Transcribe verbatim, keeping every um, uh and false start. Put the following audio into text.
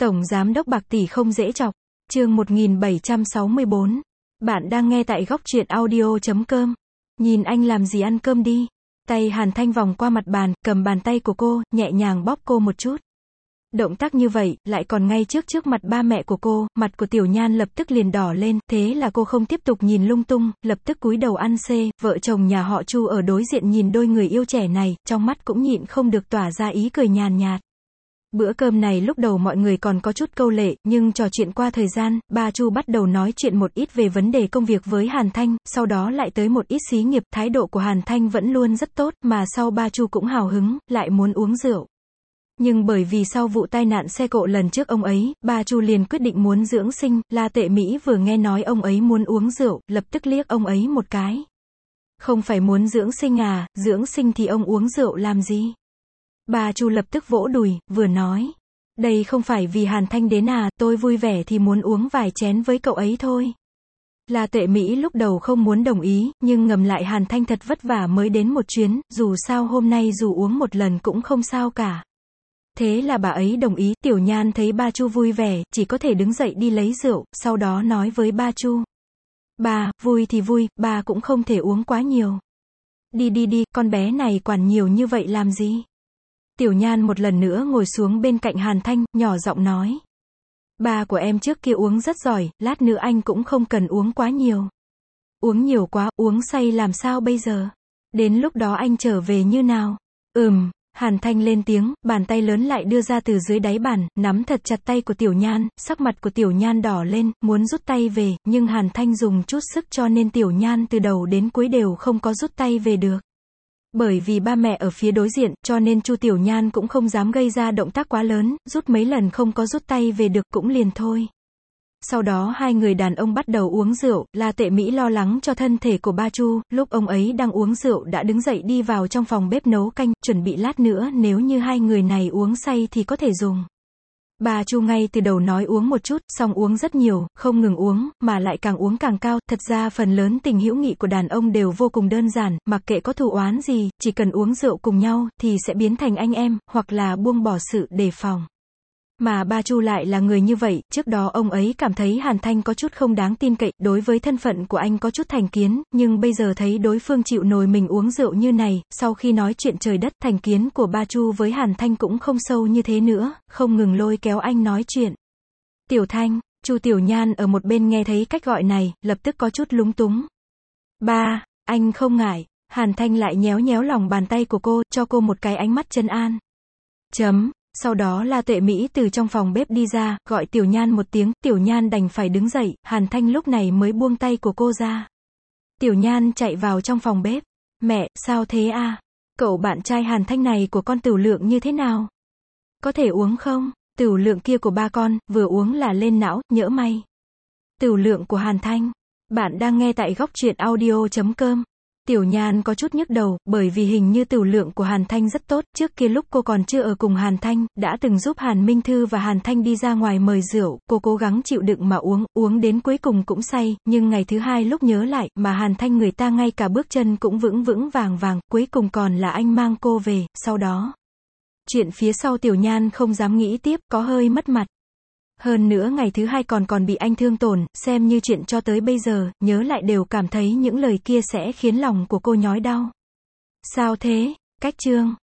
Tổng giám đốc bạc tỷ không dễ chọc. Chương một nghìn bảy trăm sáu mươi bốn. Bạn đang nghe tại góc truyện audio chấm com. Nhìn anh làm gì, ăn cơm đi. Tay Hàn Thanh vòng qua mặt bàn, cầm bàn tay của cô, nhẹ nhàng bóp cô một chút. Động tác như vậy, lại còn ngay trước trước mặt ba mẹ của cô, mặt của Tiểu Nhan lập tức liền đỏ lên, thế là cô không tiếp tục nhìn lung tung, lập tức cúi đầu ăn xê, vợ chồng nhà họ Chu ở đối diện nhìn đôi người yêu trẻ này, trong mắt cũng nhịn không được tỏa ra ý cười nhàn nhạt. Bữa cơm này lúc đầu mọi người còn có chút câu lệ, nhưng trò chuyện qua thời gian, ba Chu bắt đầu nói chuyện một ít về vấn đề công việc với Hàn Thanh, sau đó lại tới một ít xí nghiệp, thái độ của Hàn Thanh vẫn luôn rất tốt, mà sau ba Chu cũng hào hứng, lại muốn uống rượu. Nhưng bởi vì sau vụ tai nạn xe cộ lần trước ông ấy, ba Chu liền quyết định muốn dưỡng sinh, La Tệ Mỹ vừa nghe nói ông ấy muốn uống rượu, lập tức liếc ông ấy một cái. Không phải muốn dưỡng sinh à, dưỡng sinh thì ông uống rượu làm gì? Ba Chu lập tức vỗ đùi, vừa nói. Đây không phải vì Hàn Thanh đến à, tôi vui vẻ thì muốn uống vài chén với cậu ấy thôi. La Tệ Mỹ lúc đầu không muốn đồng ý, nhưng ngầm lại Hàn Thanh thật vất vả mới đến một chuyến, dù sao hôm nay dù uống một lần cũng không sao cả. Thế là bà ấy đồng ý. Tiểu Nhan thấy ba Chu vui vẻ, chỉ có thể đứng dậy đi lấy rượu, sau đó nói với ba Chu. Ba, vui thì vui, ba cũng không thể uống quá nhiều. Đi đi đi, con bé này quản nhiều như vậy làm gì? Tiểu Nhan một lần nữa ngồi xuống bên cạnh Hàn Thanh, nhỏ giọng nói. Ba của em trước kia uống rất giỏi, lát nữa anh cũng không cần uống quá nhiều. Uống nhiều quá, uống say làm sao bây giờ? Đến lúc đó anh trở về như nào? Ừm. Hàn Thanh lên tiếng, bàn tay lớn lại đưa ra từ dưới đáy bàn, nắm thật chặt tay của Tiểu Nhan, sắc mặt của Tiểu Nhan đỏ lên, muốn rút tay về, nhưng Hàn Thanh dùng chút sức cho nên Tiểu Nhan từ đầu đến cuối đều không có rút tay về được. Bởi vì ba mẹ ở phía đối diện, cho nên Chu Tiểu Nhan cũng không dám gây ra động tác quá lớn, rút mấy lần không có rút tay về được cũng liền thôi. Sau đó hai người đàn ông bắt đầu uống rượu, La Tệ Mỹ lo lắng cho thân thể của ba Chu, lúc ông ấy đang uống rượu đã đứng dậy đi vào trong phòng bếp nấu canh, chuẩn bị lát nữa nếu như hai người này uống say thì có thể dùng. Bà Chu ngay từ đầu nói uống một chút, xong uống rất nhiều, không ngừng uống, mà lại càng uống càng cao, thật ra phần lớn tình hữu nghị của đàn ông đều vô cùng đơn giản, mặc kệ có thù oán gì, chỉ cần uống rượu cùng nhau, thì sẽ biến thành anh em, hoặc là buông bỏ sự đề phòng. Mà ba Chu lại là người như vậy, trước đó ông ấy cảm thấy Hàn Thanh có chút không đáng tin cậy, đối với thân phận của anh có chút thành kiến, nhưng bây giờ thấy đối phương chịu nổi mình uống rượu như này, sau khi nói chuyện trời đất, thành kiến của ba Chu với Hàn Thanh cũng không sâu như thế nữa, không ngừng lôi kéo anh nói chuyện. Tiểu Thanh, Chu Tiểu Nhan ở một bên nghe thấy cách gọi này, lập tức có chút lúng túng. Ba, anh không ngại. Hàn Thanh lại nhéo nhéo lòng bàn tay của cô, cho cô một cái ánh mắt trấn an. Chấm. Sau đó La Tệ Mỹ từ trong phòng bếp đi ra, gọi Tiểu Nhan một tiếng, Tiểu Nhan đành phải đứng dậy, Hàn Thanh lúc này mới buông tay của cô ra. Tiểu Nhan chạy vào trong phòng bếp. Mẹ, sao thế à? Cậu bạn trai Hàn Thanh này của con Tửu Lượng như thế nào? Có thể uống không? Tửu Lượng kia của ba con, vừa uống là lên não, nhỡ may. Tửu Lượng của Hàn Thanh. Bạn đang nghe tại góc truyện audio chấm com. Tiểu Nhan có chút nhức đầu, bởi vì hình như Tửu Lượng của Hàn Thanh rất tốt, trước kia lúc cô còn chưa ở cùng Hàn Thanh, đã từng giúp Hàn Minh Thư và Hàn Thanh đi ra ngoài mời rượu, cô cố gắng chịu đựng mà uống, uống đến cuối cùng cũng say, nhưng ngày thứ hai lúc nhớ lại, mà Hàn Thanh người ta ngay cả bước chân cũng vững vững vàng vàng, cuối cùng còn là anh mang cô về, sau đó. Chuyện phía sau Tiểu Nhan không dám nghĩ tiếp, có hơi mất mặt. Hơn nữa ngày thứ hai còn còn bị anh thương tổn, xem như chuyện cho tới bây giờ, nhớ lại đều cảm thấy những lời kia sẽ khiến lòng của cô nhói đau. Sao thế? Cách chương.